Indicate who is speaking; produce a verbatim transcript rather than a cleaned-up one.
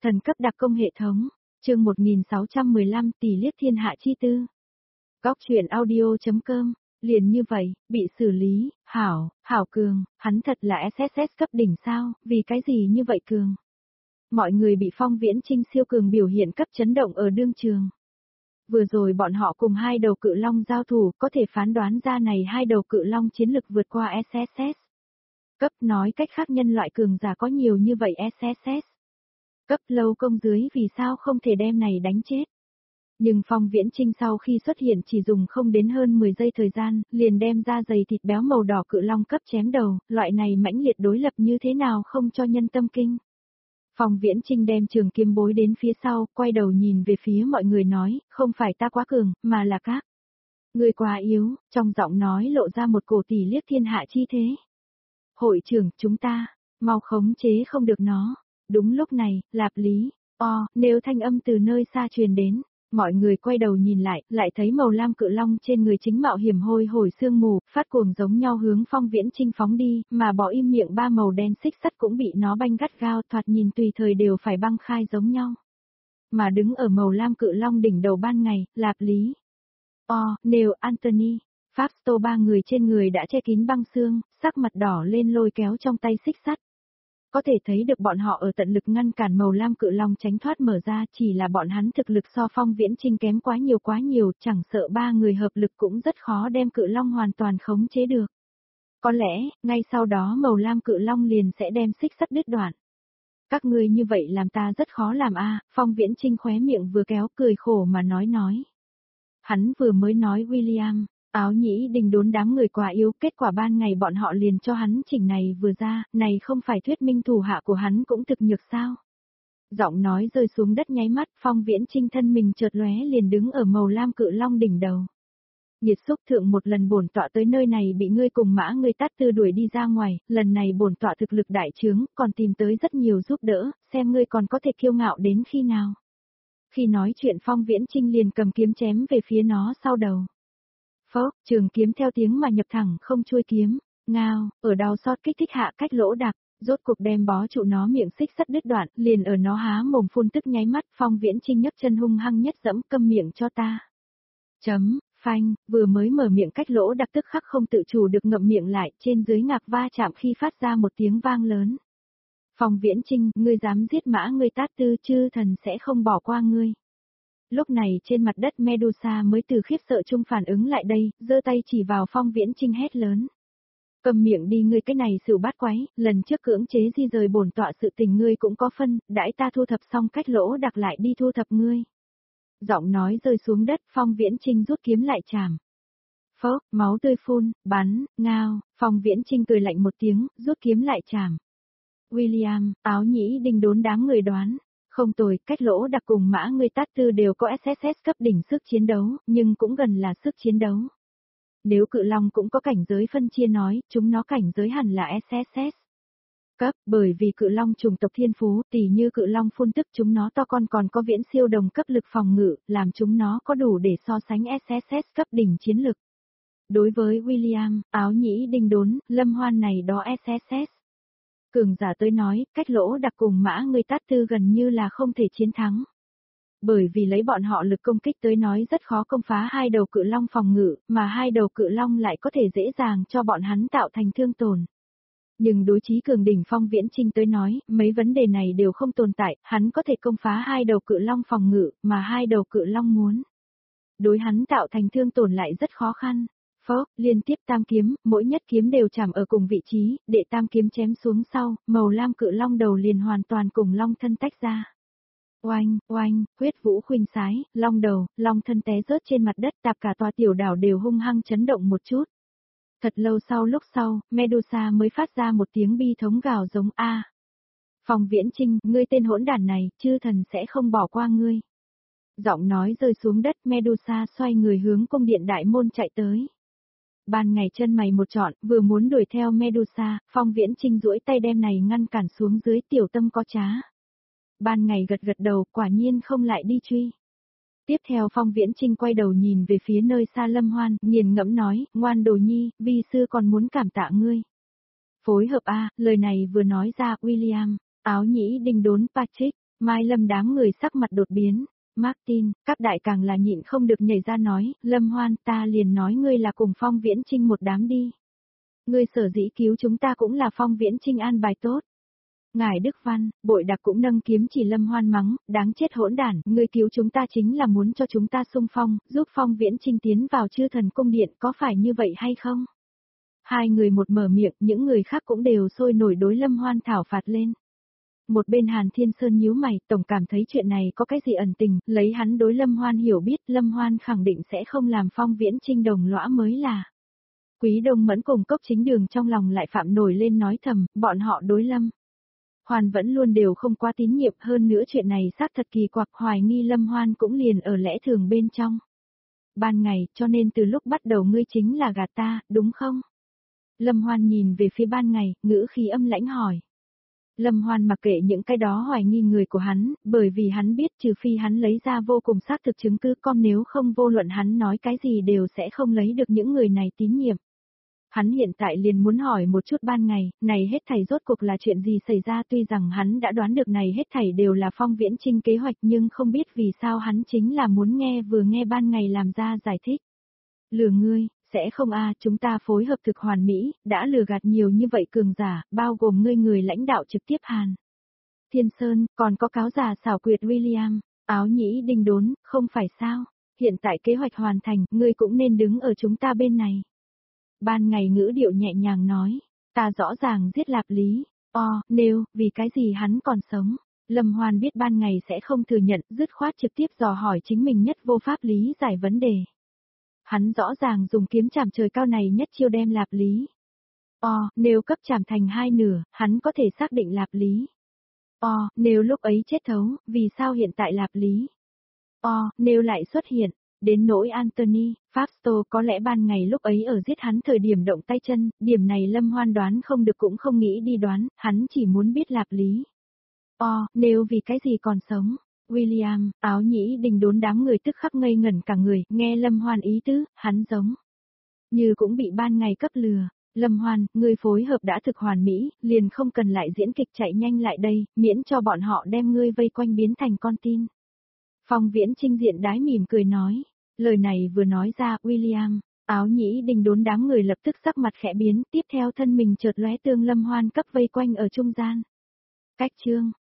Speaker 1: Thần cấp đặc công hệ thống, chương một nghìn sáu trăm mười lăm tỷ liếc thiên hạ chi tư. Góc truyện audio.com, liền như vậy, bị xử lý, hảo, hảo cường, hắn thật là ét ét ét cấp đỉnh sao, vì cái gì như vậy cường. Mọi người bị Phong Viễn Trinh siêu cường biểu hiện cấp chấn động ở đương trường. Vừa rồi bọn họ cùng hai đầu cự long giao thủ, có thể phán đoán ra này hai đầu cự long chiến lực vượt qua ét ét ét. Cấp nói cách khác nhân loại cường giả có nhiều như vậy ét ét ét. Cấp lâu công dưới vì sao không thể đem này đánh chết. Nhưng Phong Viễn Trinh sau khi xuất hiện chỉ dùng không đến hơn mười giây thời gian, liền đem ra giày thịt béo màu đỏ cự long cấp chém đầu, loại này mãnh liệt đối lập như thế nào không cho nhân tâm kinh. Phong Viễn Trinh đem trường kiếm bối đến phía sau, quay đầu nhìn về phía mọi người nói, không phải ta quá cường, mà là các. Người quá yếu, trong giọng nói lộ ra một cổ tỷ liếc thiên hạ chi thế. Hội trưởng, chúng ta, mau khống chế không được nó. Đúng lúc này, Lạp Lý, o, nếu thanh âm từ nơi xa truyền đến, mọi người quay đầu nhìn lại, lại thấy màu lam cự long trên người chính mạo hiểm hôi hổi sương mù, phát cuồng giống nhau hướng Phong Viễn Trinh phóng đi, mà bỏ im miệng ba màu đen xích sắt cũng bị nó banh gắt gao, thoạt nhìn tùy thời đều phải băng khai giống nhau. Mà đứng ở màu lam cự long đỉnh đầu ban ngày, Lạp Lý, o, Neil Anthony, Pháp Tô ba người trên người đã che kín băng xương, sắc mặt đỏ lên lôi kéo trong tay xích sắt. Có thể thấy được bọn họ ở tận lực ngăn cản màu lam cự long tránh thoát mở ra, chỉ là bọn hắn thực lực so Phong Viễn Trinh kém quá nhiều quá nhiều, chẳng sợ ba người hợp lực cũng rất khó đem cự long hoàn toàn khống chế được. Có lẽ, ngay sau đó màu lam cự long liền sẽ đem xích sắt đứt đoạn. Các ngươi như vậy làm ta rất khó làm a. Phong Viễn Trinh khóe miệng vừa kéo cười khổ mà nói nói. Hắn vừa mới nói William. Áo nhĩ đình đốn đám người quá yếu, kết quả ban ngày bọn họ liền cho hắn chỉnh này vừa ra, này không phải thuyết minh thủ hạ của hắn cũng thực nhược sao. Giọng nói rơi xuống đất nháy mắt, Phong Viễn Trinh thân mình chợt lóe liền đứng ở màu lam cự long đỉnh đầu. Nhiệt xúc thượng một lần bổn tọa tới nơi này bị ngươi cùng mã ngươi tát tư đuổi đi ra ngoài, lần này bổn tọa thực lực đại trướng, còn tìm tới rất nhiều giúp đỡ, xem ngươi còn có thể kiêu ngạo đến khi nào. Khi nói chuyện Phong Viễn Trinh liền cầm kiếm chém về phía nó sau đầu. Phốc, trường kiếm theo tiếng mà nhập thẳng không chui kiếm, ngao, ở đau xót kích thích hạ cách lỗ đặc, rốt cuộc đem bó trụ nó miệng xích sắt đứt đoạn, liền ở nó há mồm phun tức nháy mắt, Phong Viễn Trinh nhấc chân hung hăng nhất dẫm câm miệng cho ta. Chấm, phanh, vừa mới mở miệng cách lỗ đặc tức khắc không tự chủ được ngậm miệng lại, trên dưới ngạc va chạm khi phát ra một tiếng vang lớn. Phong Viễn Trinh, ngươi dám giết mã ngươi tát tư, chư thần sẽ không bỏ qua ngươi. Lúc này trên mặt đất Medusa mới từ khiếp sợ chung phản ứng lại đây, giơ tay chỉ vào Phong Viễn Trinh hét lớn. Cầm miệng đi ngươi cái này sự bát quái, lần trước cưỡng chế di rời bổn tọa sự tình ngươi cũng có phân, đãi ta thu thập xong cách lỗ đặc lại đi thu thập ngươi. Giọng nói rơi xuống đất, Phong Viễn Trinh rút kiếm lại chàm. Phốc, máu tươi phun, bắn, ngao, Phong Viễn Trinh cười lạnh một tiếng, rút kiếm lại chàm. William, áo nhĩ đình đốn đám người đoán. Không tồi, cách lỗ đặc cùng mã ngươi tát tư đều có ét ét ét cấp đỉnh sức chiến đấu, nhưng cũng gần là sức chiến đấu. Nếu cự long cũng có cảnh giới phân chia nói, chúng nó cảnh giới hẳn là ét ét ét. Cấp, bởi vì cự long chủng tộc thiên phú, tỉ như cự long phun tức chúng nó to con còn có viễn siêu đồng cấp lực phòng ngự, làm chúng nó có đủ để so sánh ét ét ét cấp đỉnh chiến lực. Đối với William, áo nhĩ đinh đốn, lâm hoan này đó ét ét ét. Cường giả tới nói, cách lỗ đặc cùng mã ngươi tát tư gần như là không thể chiến thắng. Bởi vì lấy bọn họ lực công kích tới nói rất khó công phá hai đầu cự long phòng ngự, mà hai đầu cự long lại có thể dễ dàng cho bọn hắn tạo thành thương tổn. Nhưng đối chí cường đỉnh Phong Viễn Trinh tới nói, mấy vấn đề này đều không tồn tại, hắn có thể công phá hai đầu cự long phòng ngự, mà hai đầu cự long muốn. Đối hắn tạo thành thương tổn lại rất khó khăn. Phốc, liên tiếp tam kiếm, mỗi nhất kiếm đều chạm ở cùng vị trí, để tam kiếm chém xuống sau, màu lam cự long đầu liền hoàn toàn cùng long thân tách ra. Oanh, oanh, huyết vũ khuynh sái, long đầu, long thân té rớt trên mặt đất, tạp cả tòa tiểu đảo đều hung hăng chấn động một chút. Thật lâu sau lúc sau, Medusa mới phát ra một tiếng bi thống gào giống a. Phong Viễn Trinh, ngươi tên hỗn đản này, chư thần sẽ không bỏ qua ngươi. Giọng nói rơi xuống đất, Medusa xoay người hướng cung điện đại môn chạy tới. Ban ngày chân mày một trọn, vừa muốn đuổi theo Medusa, Phong Viễn Trinh duỗi tay đem này ngăn cản xuống dưới, tiểu tâm có trá. Ban ngày gật gật đầu, quả nhiên không lại đi truy. Tiếp theo Phong Viễn Trinh quay đầu nhìn về phía nơi xa Lâm Hoan, nghiền ngẫm nói, ngoan đồ nhi, vi sư còn muốn cảm tạ ngươi. Phối hợp a, lời này vừa nói ra, William, áo nhĩ đình đốn Patrick, Mai Lâm đám người sắc mặt đột biến. Martin, các đại càng là nhịn không được nhảy ra nói, Lâm Hoan, ta liền nói ngươi là cùng Phong Viễn Trinh một đám đi. Ngươi sở dĩ cứu chúng ta cũng là Phong Viễn Trinh an bài tốt. Ngài Đức Văn, bội đặc cũng nâng kiếm chỉ Lâm Hoan mắng, đáng chết hỗn đản, ngươi cứu chúng ta chính là muốn cho chúng ta xung phong, giúp Phong Viễn Trinh tiến vào chư thần cung điện, có phải như vậy hay không? Hai người một mở miệng, những người khác cũng đều sôi nổi đối Lâm Hoan thảo phạt lên. Một bên Hàn Thiên Sơn nhíu mày, tổng cảm thấy chuyện này có cái gì ẩn tình, lấy hắn đối Lâm Hoan hiểu biết, Lâm Hoan khẳng định sẽ không làm Phong Viễn Trinh đồng lõa mới là. Quý Đông Mẫn cùng Cốc Chính Đường trong lòng lại phạm nổi lên nói thầm, bọn họ đối Lâm Hoan vẫn luôn đều không quá tín nhiệm, hơn nữa chuyện này xác thật kỳ quặc, hoài nghi Lâm Hoan cũng liền ở lẽ thường bên trong. Ban ngày, cho nên từ lúc bắt đầu ngươi chính là gạt ta, đúng không? Lâm Hoan nhìn về phía Ban Ngày, ngữ khí âm lãnh hỏi. Lâm Hoan mặc kệ những cái đó hoài nghi người của hắn, bởi vì hắn biết trừ phi hắn lấy ra vô cùng xác thực chứng cứ, con nếu không vô luận hắn nói cái gì đều sẽ không lấy được những người này tín nhiệm. Hắn hiện tại liền muốn hỏi một chút Ban Ngày, này hết thảy rốt cuộc là chuyện gì xảy ra, tuy rằng hắn đã đoán được này hết thảy đều là Phong Viễn Trinh kế hoạch, nhưng không biết vì sao hắn chính là muốn nghe vừa nghe Ban Ngày làm ra giải thích. Lừa ngươi, sẽ không a, chúng ta phối hợp thực hoàn mỹ, đã lừa gạt nhiều như vậy cường giả, bao gồm ngươi người lãnh đạo trực tiếp Hàn Thiên Sơn, còn có cáo giả xảo quyệt William, Áo Nhĩ Đinh Đốn, không phải sao? Hiện tại kế hoạch hoàn thành, ngươi cũng nên đứng ở chúng ta bên này. Ban Ngày ngữ điệu nhẹ nhàng nói, ta rõ ràng giết Lạp Lý, o, nếu, vì cái gì hắn còn sống. Lâm Hoan biết Ban Ngày sẽ không thừa nhận, dứt khoát trực tiếp dò hỏi chính mình nhất vô pháp lý giải vấn đề. Hắn rõ ràng dùng kiếm chảm trời cao này nhất chiêu đem Lạp Lý. O, nếu cấp chảm thành hai nửa, hắn có thể xác định Lạp Lý. O, nếu lúc ấy chết thấu, vì sao hiện tại Lạp Lý? O, nếu lại xuất hiện, đến nỗi Anthony, Fausto có lẽ Ban Ngày lúc ấy ở giết hắn thời điểm động tay chân, điểm này Lâm Hoan đoán không được cũng không nghĩ đi đoán, hắn chỉ muốn biết Lạp Lý. O, nếu vì cái gì còn sống? William, Áo Nhĩ Đình Đốn đám người tức khắc ngây ngẩn cả người, nghe Lâm Hoan ý tứ, hắn giống như cũng bị Ban Ngày cấp lừa. Lâm Hoan, ngươi phối hợp đã thực hoàn mỹ, liền không cần lại diễn kịch, chạy nhanh lại đây, miễn cho bọn họ đem ngươi vây quanh biến thành con tin. Phong Viễn Trinh diện đái mỉm cười nói, lời này vừa nói ra, William, Áo Nhĩ Đình Đốn đám người lập tức sắc mặt khẽ biến, tiếp theo thân mình chợt lóe tương Lâm Hoan cấp vây quanh ở trung gian. Cách chương